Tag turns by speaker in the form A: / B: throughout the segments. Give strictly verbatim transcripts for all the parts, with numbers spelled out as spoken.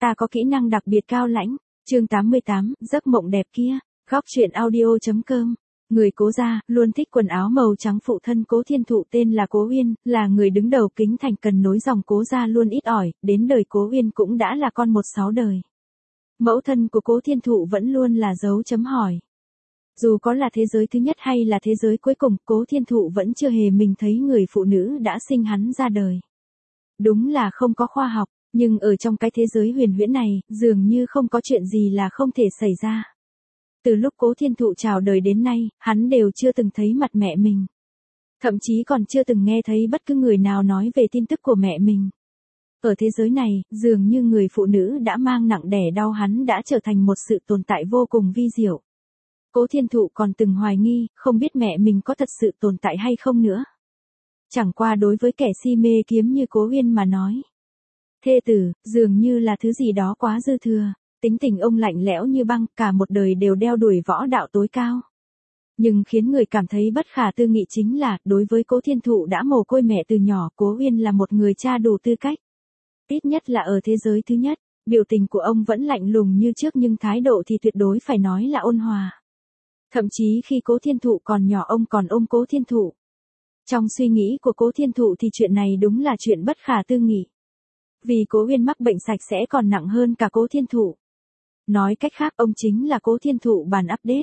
A: Ta có kỹ năng đặc biệt cao lãnh. Chương tám mươi tám, giấc mộng đẹp kia. Góc truyện audio chấm com. Người Cố gia, luôn thích quần áo màu trắng phụ thân Cố Thiên Thụ tên là Cố Uyên, là người đứng đầu Kính Thành cần nối dòng Cố gia luôn ít ỏi, đến đời Cố Uyên cũng đã là con một sáu đời. Mẫu thân của Cố Thiên Thụ vẫn luôn là dấu chấm hỏi. Dù có là thế giới thứ nhất hay là thế giới cuối cùng, Cố Thiên Thụ vẫn chưa hề mình thấy người phụ nữ đã sinh hắn ra đời. Đúng là không có khoa học, nhưng ở trong cái thế giới huyền huyễn này, dường như không có chuyện gì là không thể xảy ra. Từ lúc Cố Thiên Thụ chào đời đến nay, hắn đều chưa từng thấy mặt mẹ mình. Thậm chí còn chưa từng nghe thấy bất cứ người nào nói về tin tức của mẹ mình. Ở thế giới này, dường như người phụ nữ đã mang nặng đẻ đau hắn đã trở thành một sự tồn tại vô cùng vi diệu. Cố Thiên Thụ còn từng hoài nghi, không biết mẹ mình có thật sự tồn tại hay không nữa. Chẳng qua đối với kẻ si mê kiếm như Cố Uyên mà nói. Thê tử, dường như là thứ gì đó quá dư thừa. Tính tình ông lạnh lẽo như băng, cả một đời đều đeo đuổi võ đạo tối cao. Nhưng khiến người cảm thấy bất khả tư nghị chính là, đối với Cố Thiên Thụ đã mồ côi mẹ từ nhỏ, Cố Uyên là một người cha đủ tư cách. Ít nhất là ở thế giới thứ nhất, biểu tình của ông vẫn lạnh lùng như trước nhưng thái độ thì tuyệt đối phải nói là ôn hòa. Thậm chí khi Cố Thiên Thụ còn nhỏ ông còn ôm Cố Thiên Thụ. Trong suy nghĩ của Cố Thiên Thụ thì chuyện này đúng là chuyện bất khả tư nghị. Vì Cố Uyên mắc bệnh sạch sẽ còn nặng hơn cả Cố Thiên Thụ. Nói cách khác ông chính là Cố Thiên Thụ bản update.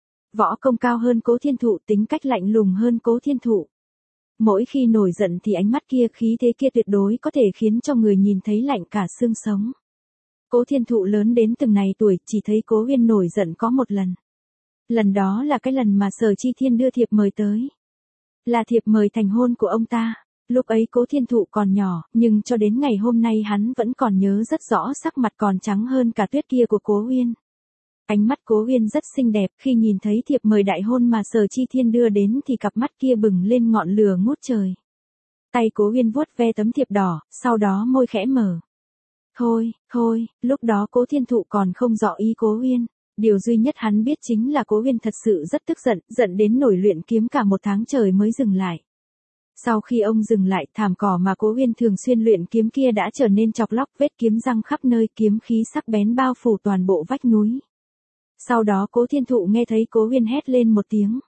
A: Võ công cao hơn Cố Thiên Thụ, tính cách lạnh lùng hơn Cố Thiên Thụ. Mỗi khi nổi giận thì ánh mắt kia, khí thế kia tuyệt đối có thể khiến cho người nhìn thấy lạnh cả xương sống. Cố Thiên Thụ lớn đến từng này tuổi, chỉ thấy Cố Uyên nổi giận có một lần. Lần đó là cái lần mà Sở Chi Thiên đưa thiệp mời tới. Là thiệp mời thành hôn của ông ta. Lúc ấy Cố Thiên Thụ còn nhỏ, nhưng cho đến ngày hôm nay hắn vẫn còn nhớ rất rõ sắc mặt còn trắng hơn cả tuyết kia của Cố Uyên. Ánh mắt Cố Uyên rất xinh đẹp, khi nhìn thấy thiệp mời đại hôn mà Sở Chi Thiên đưa đến thì cặp mắt kia bừng lên ngọn lửa ngút trời. Tay Cố Uyên vuốt ve tấm thiệp đỏ, sau đó môi khẽ mở. Thôi, thôi, lúc đó Cố Thiên Thụ còn không rõ ý Cố Uyên. Điều duy nhất hắn biết chính là Cố Uyên thật sự rất tức giận, giận đến nổi luyện kiếm cả một tháng trời mới dừng lại. Sau khi ông dừng lại, thảm cỏ mà Cố Uyên thường xuyên luyện kiếm kia đã trở nên chọc lóc, vết kiếm răng khắp nơi, kiếm khí sắc bén bao phủ toàn bộ vách núi. Sau đó Cố Thiên Thụ nghe thấy Cố Uyên hét lên một tiếng.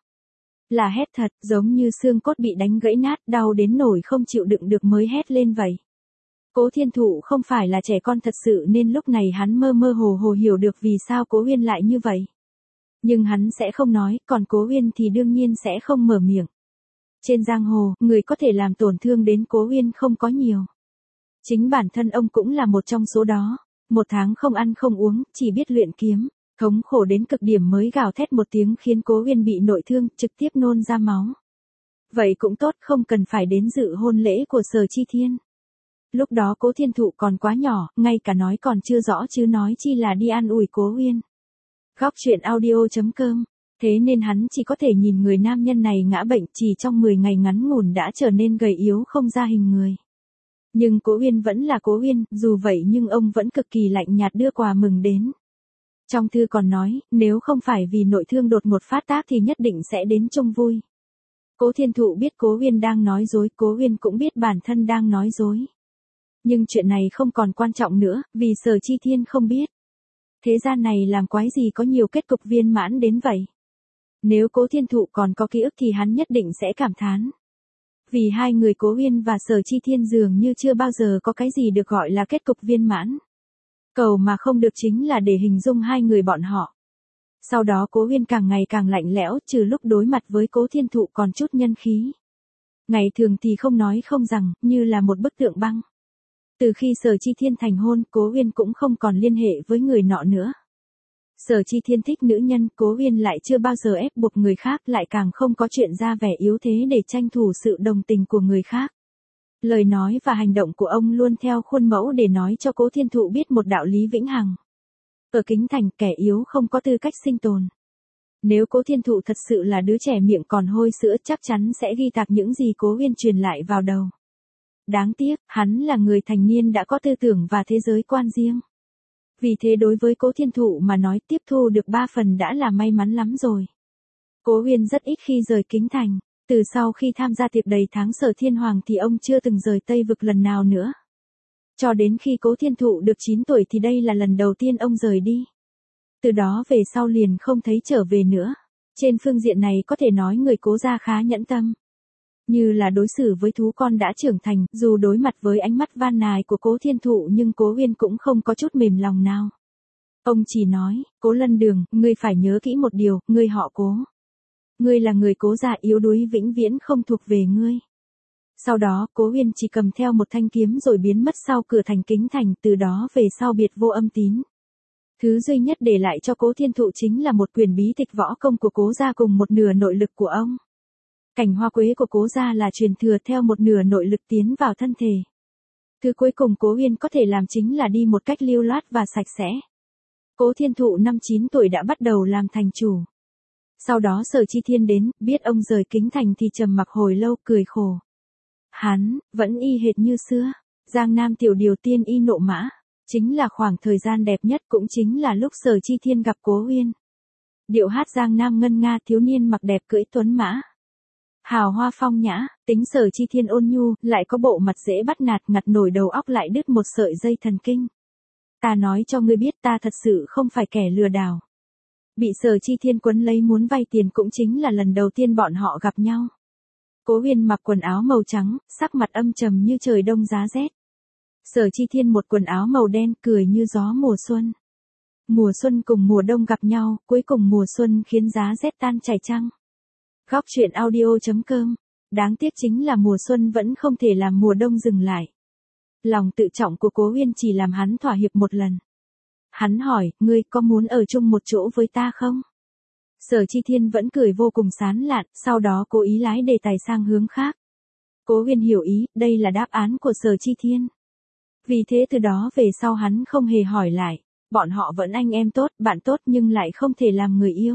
A: Là hét thật, giống như xương cốt bị đánh gãy nát, đau đến nổi không chịu đựng được mới hét lên vậy. Cố Thiên Thụ không phải là trẻ con thật sự nên lúc này hắn mơ mơ hồ hồ hiểu được vì sao Cố Uyên lại như vậy. Nhưng hắn sẽ không nói, còn Cố Uyên thì đương nhiên sẽ không mở miệng. Trên giang hồ, người có thể làm tổn thương đến Cố Uyên không có nhiều. Chính bản thân ông cũng là một trong số đó. Một tháng không ăn không uống, chỉ biết luyện kiếm. Thống khổ đến cực điểm mới gào thét một tiếng khiến Cố Uyên bị nội thương, trực tiếp nôn ra máu. Vậy cũng tốt, không cần phải đến dự hôn lễ của Sở Chi Thiên. Lúc đó Cố Thiên Thụ còn quá nhỏ, ngay cả nói còn chưa rõ chứ nói chi là đi an ủi Cố Uyên. Góc truyện audio chấm com. Thế nên hắn chỉ có thể nhìn người nam nhân này ngã bệnh, chỉ trong mười ngày ngắn ngủn đã trở nên gầy yếu không ra hình người. Nhưng Cố Uyên vẫn là Cố Uyên, dù vậy nhưng ông vẫn cực kỳ lạnh nhạt đưa quà mừng đến. Trong thư còn nói, nếu không phải vì nội thương đột ngột phát tác thì nhất định sẽ đến trông vui. Cố Thiên Thụ biết Cố Uyên đang nói dối, Cố Uyên cũng biết bản thân đang nói dối. Nhưng chuyện này không còn quan trọng nữa, vì Sở Chi Thiên không biết. Thế gian này làm quái gì có nhiều kết cục viên mãn đến vậy. Nếu Cố Thiên Thụ còn có ký ức thì hắn nhất định sẽ cảm thán. Vì hai người Cố Uyên và Sở Chi Thiên dường như chưa bao giờ có cái gì được gọi là kết cục viên mãn. Cầu mà không được chính là để hình dung hai người bọn họ. Sau đó Cố Uyên càng ngày càng lạnh lẽo, trừ lúc đối mặt với Cố Thiên Thụ còn chút nhân khí. Ngày thường thì không nói không rằng, như là một bức tượng băng. Từ khi Sở Chi Thiên thành hôn, Cố Uyên cũng không còn liên hệ với người nọ nữa. Sở Chi Thiên thích nữ nhân, Cố Uyên lại chưa bao giờ ép buộc người khác, lại càng không có chuyện ra vẻ yếu thế để tranh thủ sự đồng tình của người khác. Lời nói và hành động của ông luôn theo khuôn mẫu để nói cho Cố Thiên Thụ biết một đạo lý vĩnh hằng. Ở Kính Thành, kẻ yếu không có tư cách sinh tồn. Nếu Cố Thiên Thụ thật sự là đứa trẻ miệng còn hôi sữa, chắc chắn sẽ ghi tạc những gì Cố Uyên truyền lại vào đầu. Đáng tiếc, hắn là người thành niên đã có tư tưởng và thế giới quan riêng. Vì thế đối với Cố Thiên Thụ mà nói, tiếp thu được ba phần đã là may mắn lắm rồi. Cố Uyên rất ít khi rời Kính Thành. Từ sau khi tham gia tiệc đầy tháng Sở Thiên Hoàng thì ông chưa từng rời Tây Vực lần nào nữa. Cho đến khi Cố Thiên Thụ được chín tuổi thì đây là lần đầu tiên ông rời đi. Từ đó về sau liền không thấy trở về nữa. Trên phương diện này có thể nói người Cố gia khá nhẫn tâm. Như là đối xử với thú con đã trưởng thành, dù đối mặt với ánh mắt van nài của Cố Thiên Thụ nhưng Cố Uyên cũng không có chút mềm lòng nào. Ông chỉ nói, Cố Lân Đường, ngươi phải nhớ kỹ một điều, ngươi họ Cố. Ngươi là người Cố gia yếu đuối vĩnh viễn không thuộc về ngươi. Sau đó, Cố Uyên chỉ cầm theo một thanh kiếm rồi biến mất sau cửa thành Kính Thành, từ đó về sau biệt vô âm tín. Thứ duy nhất để lại cho Cố Thiên Thụ chính là một quyển bí tịch võ công của Cố gia cùng một nửa nội lực của ông. Cảnh hoa quế của Cố gia là truyền thừa theo một nửa nội lực tiến vào thân thể. Thứ cuối cùng Cố Uyên có thể làm chính là đi một cách lưu loát và sạch sẽ. Cố Thiên Thụ năm chín tuổi đã bắt đầu làm thành chủ. Sau đó Sở Chi Thiên đến, biết ông rời Kính Thành thì trầm mặc hồi lâu, cười khổ. Hắn, vẫn y hệt như xưa, Giang Nam tiểu điều tiên y nộ mã, chính là khoảng thời gian đẹp nhất cũng chính là lúc Sở Chi Thiên gặp Cố Uyên. Điệu hát Giang Nam ngân nga thiếu niên mặc đẹp cưỡi tuấn mã. Hào hoa phong nhã, tính Sở Chi Thiên ôn nhu, lại có bộ mặt dễ bắt nạt ngặt nổi đầu óc lại đứt một sợi dây thần kinh. Ta nói cho ngươi biết ta thật sự không phải kẻ lừa đảo. Bị Sở Chi Thiên quấn lấy muốn vay tiền cũng chính là lần đầu tiên bọn họ gặp nhau. Cố Uyên mặc quần áo màu trắng, sắc mặt âm trầm như trời đông giá rét. Sở Chi Thiên một quần áo màu đen, cười như gió mùa xuân. Mùa xuân cùng mùa đông gặp nhau, cuối cùng mùa xuân khiến giá rét tan chảy chăng. Góc truyện audio chấm com. Đáng tiếc chính là mùa xuân vẫn không thể làm mùa đông dừng lại. Lòng tự trọng của Cố Uyên chỉ làm hắn thỏa hiệp một lần. Hắn hỏi, ngươi có muốn ở chung một chỗ với ta không? Sở Chi Thiên vẫn cười vô cùng sán lạn, sau đó cố ý lái đề tài sang hướng khác. Cố Uyên hiểu ý, đây là đáp án của Sở Chi Thiên. Vì thế từ đó về sau hắn không hề hỏi lại, bọn họ vẫn anh em tốt, bạn tốt nhưng lại không thể làm người yêu.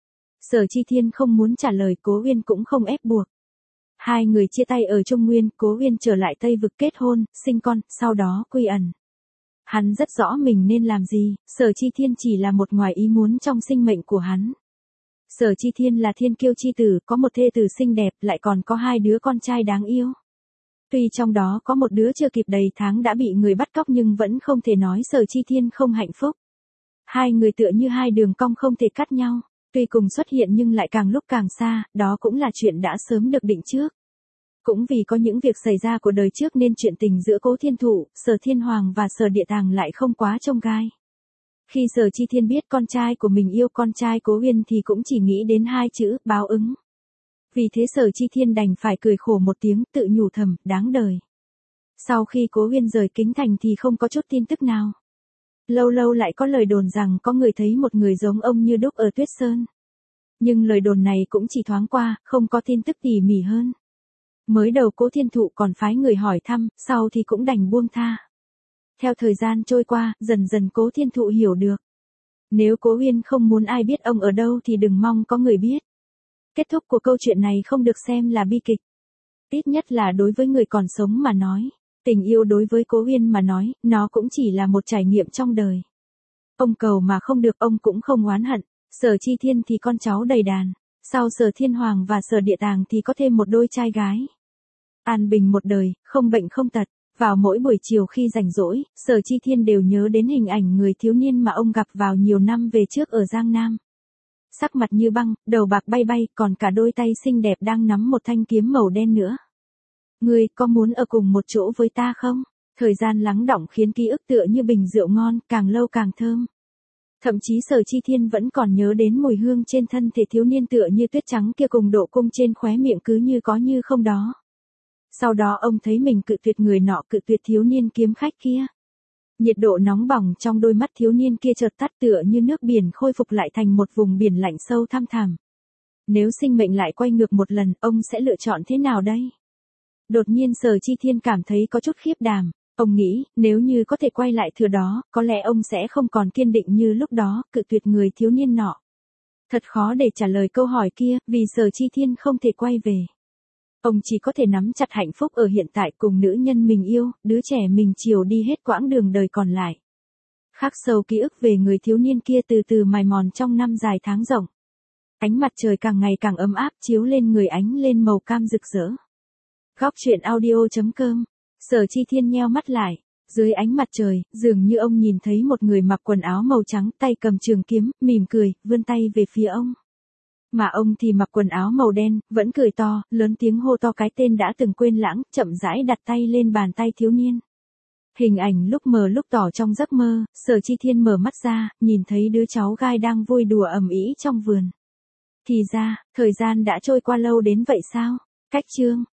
A: Sở Chi Thiên không muốn trả lời, Cố Uyên cũng không ép buộc. Hai người chia tay ở Trung Nguyên, Cố Uyên trở lại Tây Vực kết hôn, sinh con, sau đó quy ẩn. Hắn rất rõ mình nên làm gì, Sở Chi Thiên chỉ là một ngoài ý muốn trong sinh mệnh của hắn. Sở Chi Thiên là thiên kiêu chi tử, có một thê tử xinh đẹp, lại còn có hai đứa con trai đáng yêu. Tuy trong đó có một đứa chưa kịp đầy tháng đã bị người bắt cóc nhưng vẫn không thể nói Sở Chi Thiên không hạnh phúc. Hai người tựa như hai đường cong không thể cắt nhau, tuy cùng xuất hiện nhưng lại càng lúc càng xa, đó cũng là chuyện đã sớm được định trước. Cũng vì có những việc xảy ra của đời trước nên chuyện tình giữa Cố Thiên Thụ, Sở Thiên Hoàng và Sở Địa Tàng lại không quá chông gai. Khi Sở Chi Thiên biết con trai của mình yêu con trai Cố Uyên thì cũng chỉ nghĩ đến hai chữ, báo ứng. Vì thế Sở Chi Thiên đành phải cười khổ một tiếng, tự nhủ thầm, đáng đời. Sau khi Cố Uyên rời Kính Thành thì không có chút tin tức nào. Lâu lâu lại có lời đồn rằng có người thấy một người giống ông như đúc ở Tuyết Sơn. Nhưng lời đồn này cũng chỉ thoáng qua, không có tin tức tỉ mỉ hơn. Mới đầu Cố Thiên Thụ còn phái người hỏi thăm, sau thì cũng đành buông tha. Theo thời gian trôi qua, dần dần Cố Thiên Thụ hiểu được. Nếu Cố Uyên không muốn ai biết ông ở đâu thì đừng mong có người biết. Kết thúc của câu chuyện này không được xem là bi kịch. Ít nhất là đối với người còn sống mà nói. Tình yêu đối với Cố Uyên mà nói, nó cũng chỉ là một trải nghiệm trong đời. Ông cầu mà không được, ông cũng không oán hận. Sở Chi Thiên thì con cháu đầy đàn. Sau Sở Thiên Hoàng và Sở Địa Tàng thì có thêm một đôi trai gái. An bình một đời, không bệnh không tật. Vào mỗi buổi chiều khi rảnh rỗi, Sở Chi Thiên đều nhớ đến hình ảnh người thiếu niên mà ông gặp vào nhiều năm về trước ở Giang Nam. Sắc mặt như băng, đầu bạc bay bay, còn cả đôi tay xinh đẹp đang nắm một thanh kiếm màu đen nữa. Ngươi có muốn ở cùng một chỗ với ta không? Thời gian lắng đọng khiến ký ức tựa như bình rượu ngon, càng lâu càng thơm. Thậm chí Sở Chi Thiên vẫn còn nhớ đến mùi hương trên thân thể thiếu niên tựa như tuyết trắng kia cùng độ cung trên khóe miệng cứ như có như không đó. Sau đó ông thấy mình cự tuyệt người nọ, cự tuyệt thiếu niên kiếm khách kia. Nhiệt độ nóng bỏng trong đôi mắt thiếu niên kia chợt tắt tựa như nước biển khôi phục lại thành một vùng biển lạnh sâu thăm thẳm. Nếu sinh mệnh lại quay ngược một lần, ông sẽ lựa chọn thế nào đây? Đột nhiên Sở Chi Thiên cảm thấy có chút khiếp đảm. Ông nghĩ, nếu như có thể quay lại thừa đó, có lẽ ông sẽ không còn kiên định như lúc đó, cự tuyệt người thiếu niên nọ. Thật khó để trả lời câu hỏi kia, vì Sở Chi Thiên không thể quay về. Ông chỉ có thể nắm chặt hạnh phúc ở hiện tại cùng nữ nhân mình yêu, đứa trẻ mình chiều đi hết quãng đường đời còn lại. Khắc sâu ký ức về người thiếu niên kia từ từ mài mòn trong năm dài tháng rộng. Ánh mặt trời càng ngày càng ấm áp chiếu lên người ánh lên màu cam rực rỡ. Góc truyện audio chấm com. Sở Chi Thiên nheo mắt lại, Dưới ánh mặt trời, dường như ông nhìn thấy một người mặc quần áo màu trắng, tay cầm trường kiếm, mỉm cười, vươn tay về phía ông. Mà ông thì mặc quần áo màu đen, vẫn cười to, lớn tiếng hô to cái tên đã từng quên lãng, chậm rãi đặt tay lên bàn tay thiếu niên. Hình ảnh lúc mờ lúc tỏ trong giấc mơ, Sở Chi Thiên mở mắt ra, nhìn thấy đứa cháu gai đang vui đùa ầm ĩ trong vườn. Thì ra, thời gian đã trôi qua lâu đến vậy sao? Cách chương